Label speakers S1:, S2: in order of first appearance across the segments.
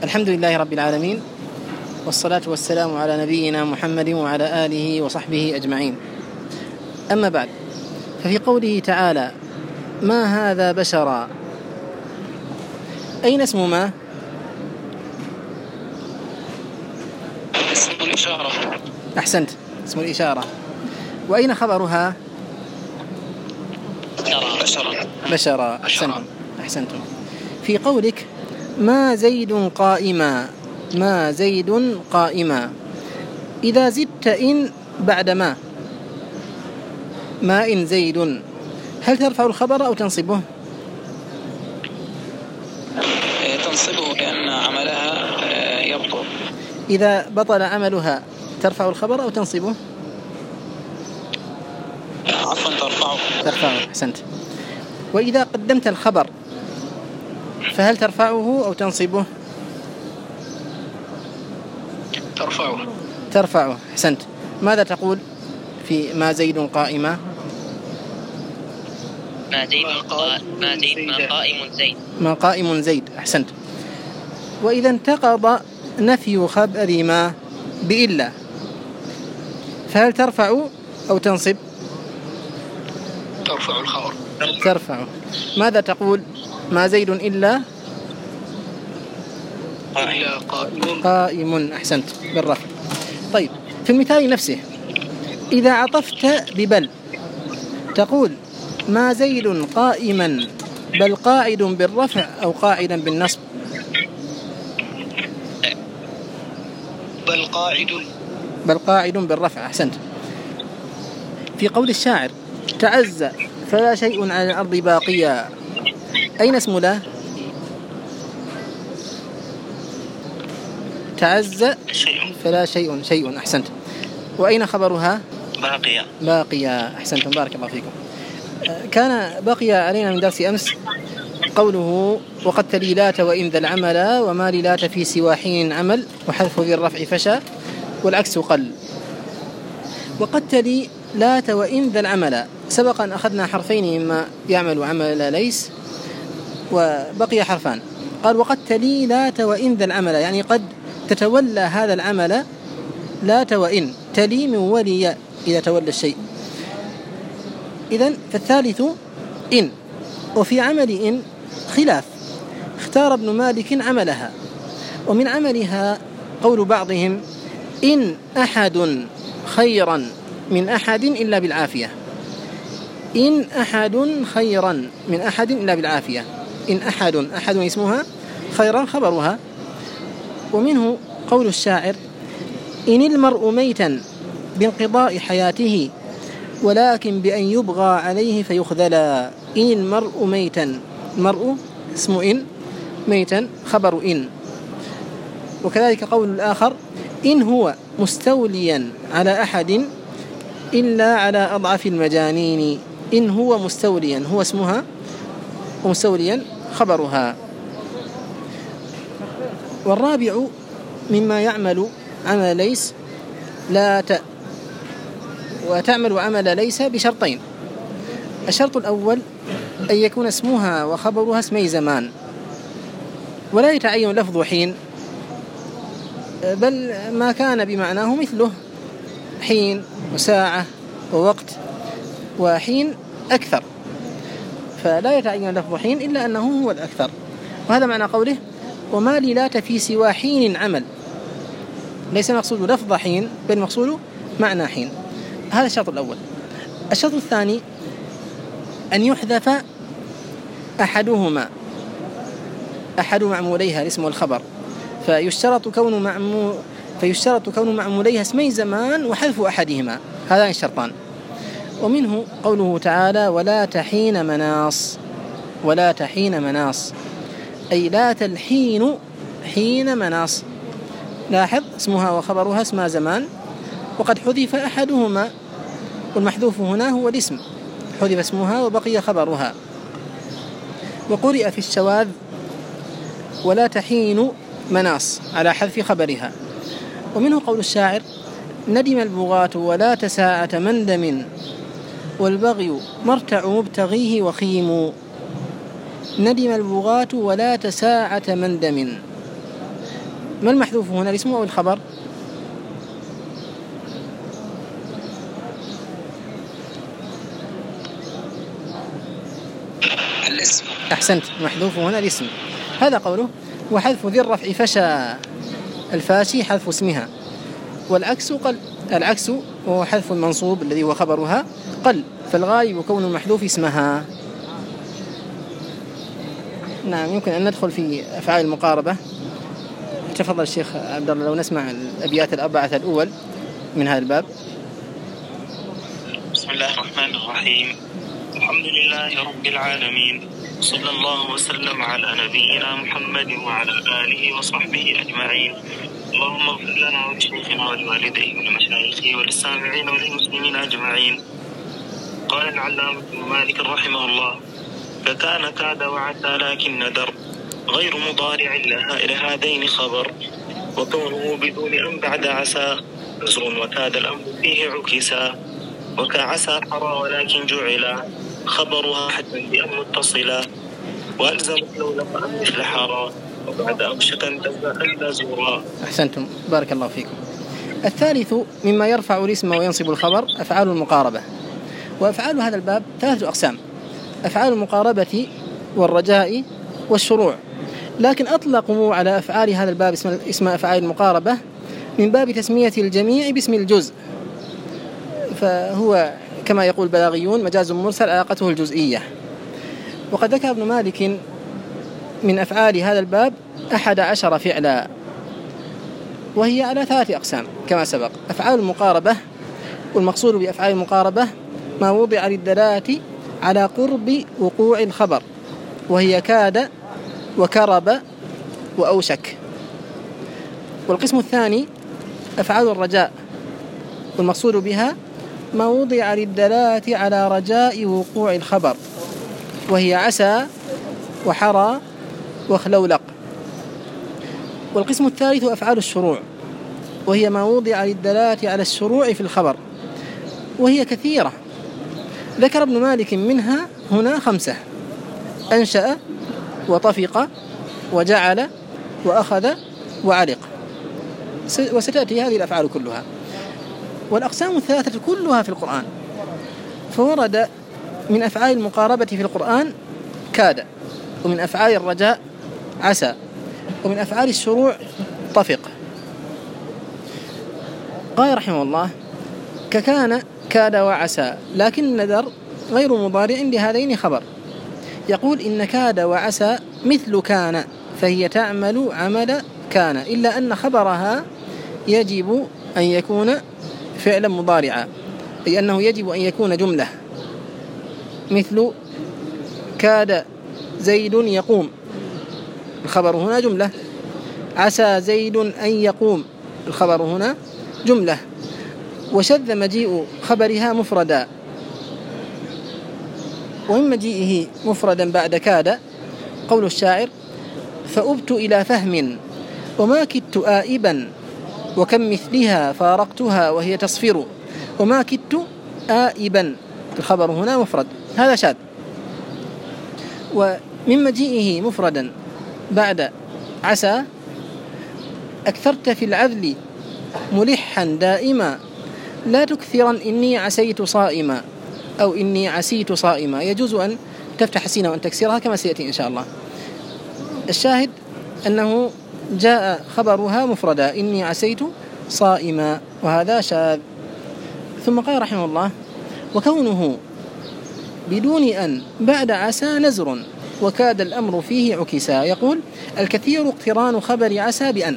S1: الحمد لله رب العالمين، والصلاة والسلام على نبينا محمد وعلى آله وصحبه أجمعين. أما بعد، ففي قوله تعالى: ما هذا بشرا، أين اسم ما؟
S2: اسم الإشارة.
S1: أحسنت، اسم الإشارة. وأين خبرها؟ بشرا. أحسنتم. في قولك: ما زيد قائما، ما زيد قائما، إذا زدت إن بعد ما إن زيد، هل ترفع الخبر أو تنصبه؟
S2: تنصبه لأن عملها يبطل.
S1: إذا بطل عملها ترفع الخبر أو تنصبه؟
S2: عفوا،
S1: ترفعه. أحسنت. وإذا قدمت الخبر فهل ترفعه أو تنصبه؟ ترفعه. أحسنت. ماذا تقول في ما زيد قائما؟ ما قائم زيد. أحسنت. وإذا انتقض نفي خبر ما بإلا فهل ترفع أو تنصب؟
S2: ترفع الخبر.
S1: ترفعه. ماذا تقول ما زيد إلا قائم. أحسنت، بالرفع. طيب، في المثال نفسه إذا عطفت ببل تقول ما زيد قائما بل قاعد بالرفع أو قاعدا بالنصب؟ بل قاعد بالرفع. أحسنت. في قول الشاعر: تعز فلا شيء على الأرض باقيا، أين اسم لا؟ تعز فلا شيء. أحسنت. وأين خبرها؟ باقيا. أحسنتم، بارك الله فيكم. كان بقي علينا من درس أمس قوله: وقد تلي لات وإن ذا العمل، وما للات في سوى حين عمل، وحذف ذي الرفع فشى، والعكس قل. وقد تلي لات وإن ذا العمل، سبقا أخذنا حرفين مما يعمل عمل ليس، وبقي حرفان. قال: وقد تلي لات وإن ذا العمل، يعني قد تتولى هذا العمل لات وإن، تلي من ولي إذا تولى الشيء. إذن فالثالث إن. وفي عمل إن خلاف، اختار ابن مالك عملها، ومن عملها قول بعضهم: إن أحد خيرا من أحد إلا بالعافية. إن أحد خيرا من أحد إلا بالعافية. إن أحد اسمها، خيرا خبرها. ومنه قول الشاعر: إن المرء ميتا بانقضاء حياته، ولكن بأن يبغى عليه فيخذلا. إن المرء ميتا، المرء اسم إن، ميتا خبر إن. وكذلك قول الآخر: إن هو مستوليا على أحد إلا على أضعف المجانين. إن هو مستوليا، هو اسمها، ومستوليا خبرها. والرابع مما يعمل عمل ليس وتعمل عمل ليس بشرطين: الشرط الأول أن يكون اسمها وخبرها اسمي زمان، ولا يتعين لفظ حين، بل ما كان بمعناه مثله: حين وساعة ووقت، وحين أكثر، فلا يتعين لفظ حين إلا أنه هو الأكثر. وهذا معنى قوله: وما للات في سوى حين عمل. ليس مقصود لفظ حين، بل مقصود معنى حين. هذا الشرط الأول. الشرط الثاني أن يحذف أحد معموليها، الاسم والخبر، فيشترط كون معموليها اسمي زمان وحذف أحدهما. هذان الشرطان. ومنه قوله تعالى: ولا تحين مناص، أي لا تلحين حين مناص. لاحظ، اسمها وخبرها اسم زمان، وقد حذف أحدهما، والمحذوف هنا هو الاسم، حذف اسمها وبقي خبرها. وقرئ في الشواذ: ولا تحين مناص، على حذف خبرها. ومنه قول الشاعر: ندم البغاة ولا تساعة مندم، والبغي مرتع مبتغيه وخيم. ندم البغاة ولا تساعة مندم، ما المحذوف هنا، الاسم أو الخبر؟
S2: الاسم.
S1: أحسنت، المحذوف هنا الاسم. هذا قوله وحذف ذي الرفع فشى الفاشي حذف اسمها، والعكس قل. العكس وهو حذف المنصوب الذي هو خبرها قل، فالغايب كون المحذوف اسمها. نعم، يمكن أن ندخل في أفعال المقاربة. تفضل الشيخ عبد الله لو نسمع الأبيات الأربعة الأول من هذا الباب.
S3: بسم الله الرحمن الرحيم. الحمد لله رب العالمين، صلى الله وسلم على نبينا محمد وعلى آله وصحبه أجمعين. اللهم اغفر لنا ولشيخنا ولوالديه ولمشايخه وللسامعين وللمسلمين أجمعين. قال العلامة ابن مالك رحمه الله: فكان كاد وعسى لكن ندر، غير مضارع لهذين خبر، وكونه بدون أن بعد عسى نزر، وكاد الأمر فيه عكسا، وكعسى حرى ولكن جعلا خبرها حتى بأن متصلا، وألزم لو لم أن مثل حرى، وبعد أوشك أن نزورا.
S1: أحسنتم، بارك الله فيكم. الثالث مما يرفع الاسم وينصب الخبر أفعال المقاربة. وأفعال هذا الباب ثلاثة أقسام: أفعال المقاربة والرجاء والشروع، لكن أطلقوا على أفعال هذا الباب اسم أفعال المقاربة من باب تسمية الجميع باسم الجزء، فهو كما يقول البلاغيون مجاز مرسل علاقته الجزئية. وقد ذكر ابن مالك من أفعال هذا الباب 11 فعلا، وهي على ثلاثة أقسام كما سبق: أفعال المقاربة، والمقصود بأفعال المقاربة ما وضع للدلالة على قرب وقوع الخبر، وهي كاد وكرب وأوشك. والقسم الثاني أفعال الرجاء، والمقصود بها ما وضع للدلالة على رجاء وقوع الخبر، وهي عسى وحرى وخلولق. والقسم الثالث أفعال الشروع، وهي ما وضع للدلالة على الشروع في الخبر، وهي كثيرة. ذكر ابن مالك منها هنا 5: أنشأ وطفق وجعل وأخذ وعلق. وستأتي هذه الأفعال كلها. والأقسام الثلاثة كلها في القرآن، فورد من أفعال المقاربة في القرآن كاد، ومن أفعال الرجاء عسى، ومن أفعال الشروع طفق. قال رحمه الله: ككان كاد وعسى لكن ندر غير مضارع لهذين خبر. يقول إن كاد وعسى مثل كان، فهي تعمل عمل كان، إلا أن خبرها يجب أن يكون فعلا مضارعا، أي أنه يجب أن يكون جملة، مثل كاد زيد يقوم، الخبر هنا جملة. عسى زيد أن يقوم، الخبر هنا جملة. وشذ مجيء خبرها مفردا، ومن مجيئه مفردا بعد كاد قول الشاعر: فأبت إلى فهم وما كدت آئبا، وكم مثلها فارقتها وهي تصفر، وما كدت آئبا، الخبر هنا مفرد، هذا شاذ. ومن مجيئه مفردا بعد عسى: أكثرت في العذل ملحا دائما، لا تكثرا إني عسيت صائما، أو إني عسيت صائما. يجوز أن تفتح السين وأن تكسرها كما سيأتي إن شاء الله. الشاهد أنه جاء خبرها مفردا: إني عسيت صائما، وهذا شاذ. ثم قال رحمه الله: وكونه بدون أن بعد عسى نزر، وكاد الأمر فيه عكسا. يقول: الكثير اقتران خبر عسى بأن،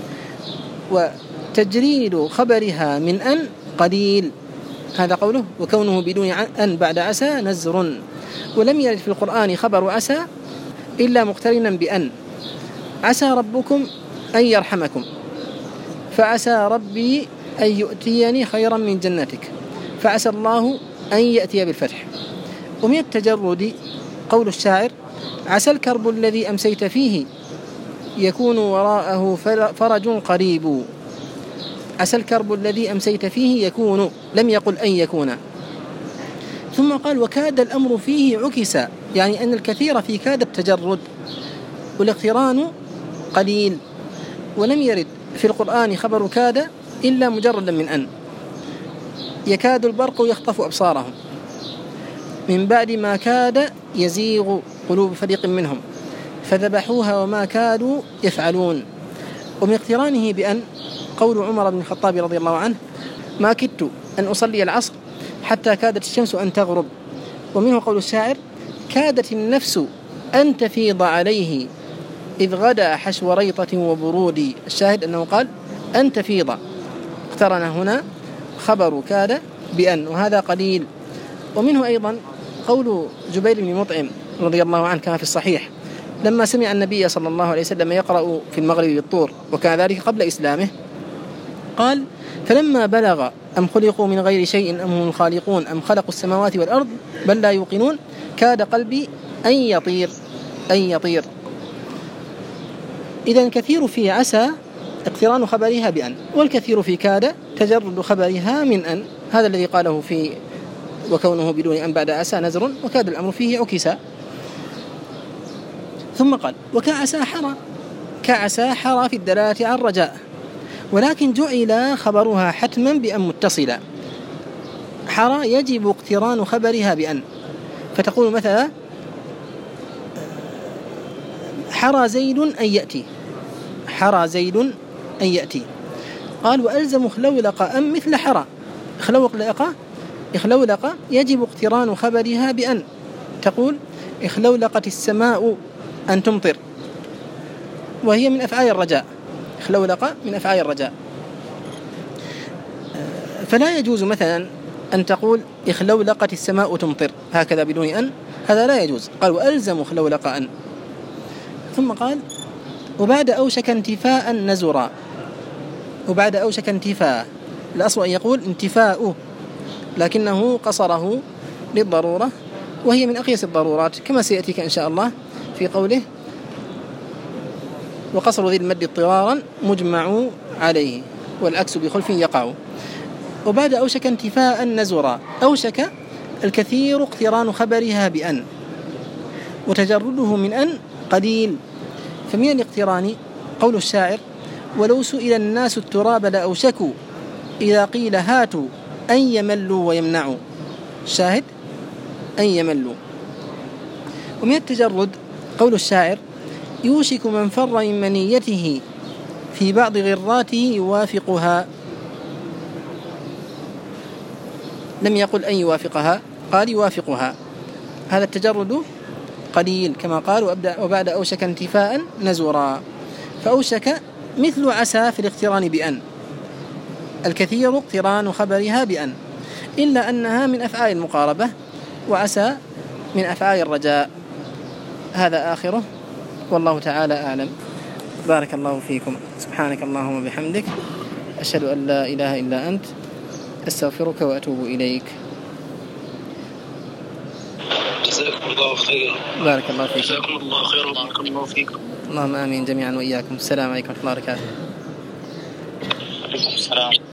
S1: وتجريد خبرها من أن قليل، هذا قوله: وكونه بدون أن بعد عسى نزر. ولم يرد في القرآن خبر عسى إلا مقترنا بأن. عسى ربكم أن يرحمكم، فعسى ربي أن يؤتيني خيرا من جنتك، فعسى الله أن يأتي بالفتح. ومن التجرد قول الشاعر: عسى الكرب الذي أمسيت فيه يكون وراءه فرج قريب. عسى الكرب الذي أمسيت فيه يكون، لم يقل أن يكون. ثم قال: وكاد الأمر فيه عكسا، يعني أن الكثير في كاد التجرد، والاقتران قليل. ولم يرد في القرآن خبر كاد إلا مجردا من أن. يكاد البرق يخطف أبصارهم من بعد ما كاد يزيغ قلوب فريق منهم فذبحوها وما كادوا يفعلون. ومن اقترانه بأن قول عمر بن الخطاب رضي الله عنه: ما كدت أن أصلي العصر حتى كادت الشمس أن تغرب. ومنه قول الشاعر: كادت النفس أن تفيض عليه إذ غدا حشو ريطة وبرود. الشاهد أنه قال أن تفيض، اقترن هنا خبر كاد بأن، وهذا قليل. ومنه أيضا قول جبير بن مطعم رضي الله عنه كما في الصحيح لما سمع النبي صلى الله عليه وسلم يقرأ في المغرب بالطور، وكان ذلك قبل إسلامه، قال: فلما بلغ أم خلقوا من غير شيء أم هم الخالقون أم خلقوا السماوات والأرض بل لا يوقنون كاد قلبي أن يطير. إذن كثير في عسى اقتران خبرها بأن، والكثير في كاد تجرد خبرها من أن. هذا الذي قاله في وكونه بدون أن بعد عسى نزر وكاد الأمر فيه عكسا. ثم قال: كعسى حرى في الدلالة عن رجاء، ولكن جعل خبرها حتما بأن متصلا. حرى يجب اقتران خبرها بأن، فتقول مثلا: حرى زيد أن يأتي. قال: وألزم خلولق أم مثل حرى. إخلولق يجب اقتران خبرها بأن، تقول: إخلولقت السماء أن تمطر، وهي من أفعال الرجاء. إخلولق من أفعال الرجاء. فلا يجوز مثلا أن تقول: إخلولقت السماء تمطر هكذا بدون أن، هذا لا يجوز. قال: وألزم خلولق أن. ثم قال: وبعد أوشك انتفاء نزرا. وبعد أوشك انتفاء، الأصل أن يقول انتفاء، لكنه قصره للضرورة، وهي من أقيس الضرورات كما سيأتيك إن شاء الله في قوله: وقصر ذي المد اضطرارا مجمع عليه والعكس بخلف يقع. وبعد أوشك انتفاء نزرا، أوشك الكثير اقتران خبرها بأن، وتجرده من أن قليل. فمن الاقتران قول الشاعر: ولو سئل الناس التراب لأوشكوا إذا قيل هاتوا أن يملوا ويمنعوا. الشاهد أن يملوا. ومن التجرد قول الشاعر: يوشك من فر من منيته في بعض غراته يوافقها. لم يقل أن يوافقها، قال يوافقها. هذا التجرد قليل كما قال: وبعد أوشك انتفاء نزرا. فأوشك مثل عسى في الاقتران بأن، الكثير اقتران خبرها بأن، إلا أنها من أفعال المقاربة، وعسى من أفعال الرجاء. هذا آخره، والله تعالى أعلم. بارك الله فيكم. سبحانك اللهم وبحمدك، أشهد أن لا إله إلا أنت، أستغفرك وأتوب إليك.
S2: جزاكم الله خيرا.
S1: بارك الله فيكم.
S3: جزاكم الله خيرا وبارك الله فيكم.
S1: اللهم آمين جميعا وإياكم. السلام عليكم ورحمة الله وبركاته.
S3: عليكم السلام.